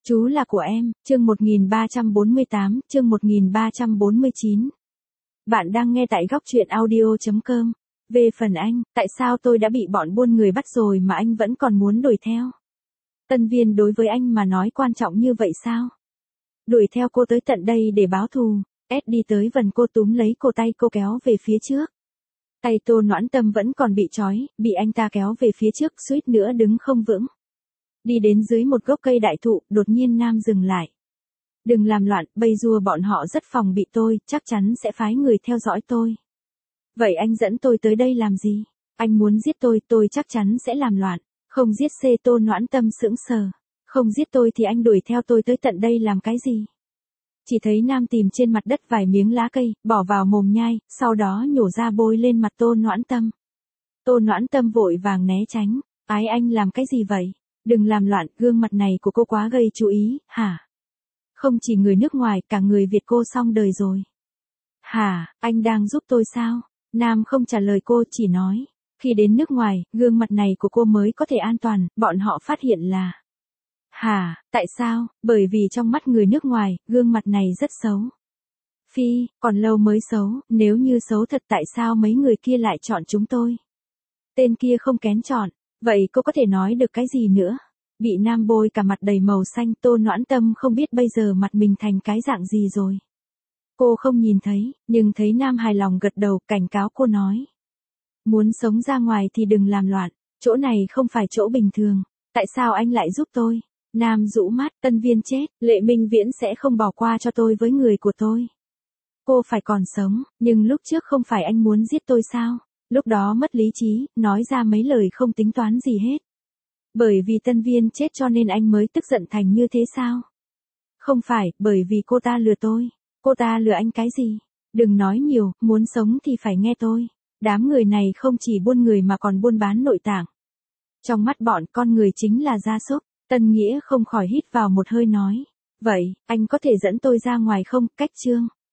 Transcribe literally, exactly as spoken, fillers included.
Chú là của em, chương một nghìn ba trăm bốn mươi tám, chương một nghìn ba trăm bốn mươi chín. Bạn đang nghe tại góc truyện audio chấm com. Về phần anh, tại sao tôi đã bị bọn buôn người bắt rồi mà anh vẫn còn muốn đuổi theo? Tân Viên đối với anh mà nói quan trọng như vậy sao? Đuổi theo cô tới tận đây để báo thù, ép đi tới vần cô túm lấy cổ tay cô kéo về phía trước. Tay Tô Noãn Tâm vẫn còn bị trói, bị anh ta kéo về phía trước suýt nữa đứng không vững. Đi đến dưới một gốc cây đại thụ, đột nhiên Nam dừng lại. Đừng làm loạn, bây giờ bọn họ rất phòng bị tôi, chắc chắn sẽ phái người theo dõi tôi. Vậy anh dẫn tôi tới đây làm gì? Anh muốn giết tôi, tôi chắc chắn sẽ làm loạn. Không giết C. Tô Noãn Tâm sững sờ. Không giết tôi thì anh đuổi theo tôi tới tận đây làm cái gì? Chỉ thấy Nam tìm trên mặt đất vài miếng lá cây, bỏ vào mồm nhai, sau đó nhổ ra bôi lên mặt Tô Noãn Tâm. Tô Noãn Tâm vội vàng né tránh. Ái anh làm cái gì vậy? Đừng làm loạn, gương mặt này của cô quá gây chú ý, hả? Không chỉ người nước ngoài, cả người Việt cô xong đời rồi. Hả, anh đang giúp tôi sao? Nam không trả lời cô, chỉ nói. Khi đến nước ngoài, gương mặt này của cô mới có thể an toàn, bọn họ phát hiện là... Hả, tại sao? Bởi vì trong mắt người nước ngoài, gương mặt này rất xấu. Phi, còn lâu mới xấu, nếu như xấu thật tại sao mấy người kia lại chọn chúng tôi? Tên kia không kén chọn. Vậy cô có thể nói được cái gì nữa? Bị Nam bôi cả mặt đầy màu xanh, Tô Noãn Tâm không biết bây giờ mặt mình thành cái dạng gì rồi. Cô không nhìn thấy, nhưng thấy Nam hài lòng gật đầu, cảnh cáo cô nói. Muốn sống ra ngoài thì đừng làm loạn, chỗ này không phải chỗ bình thường, tại sao anh lại giúp tôi? Nam rũ mắt, Tân Viên chết, Lệ Minh Viễn sẽ không bỏ qua cho tôi với người của tôi. Cô phải còn sống, nhưng lúc trước không phải anh muốn giết tôi sao? Lúc đó mất lý trí, nói ra mấy lời không tính toán gì hết. Bởi vì Tân Viên chết cho nên anh mới tức giận thành như thế sao? Không phải, bởi vì cô ta lừa tôi. Cô ta lừa anh cái gì? Đừng nói nhiều, muốn sống thì phải nghe tôi. Đám người này không chỉ buôn người mà còn buôn bán nội tạng. Trong mắt bọn con người chính là gia súc. Tân Nghĩa không khỏi hít vào một hơi nói. Vậy, anh có thể dẫn tôi ra ngoài không? Cách Trương.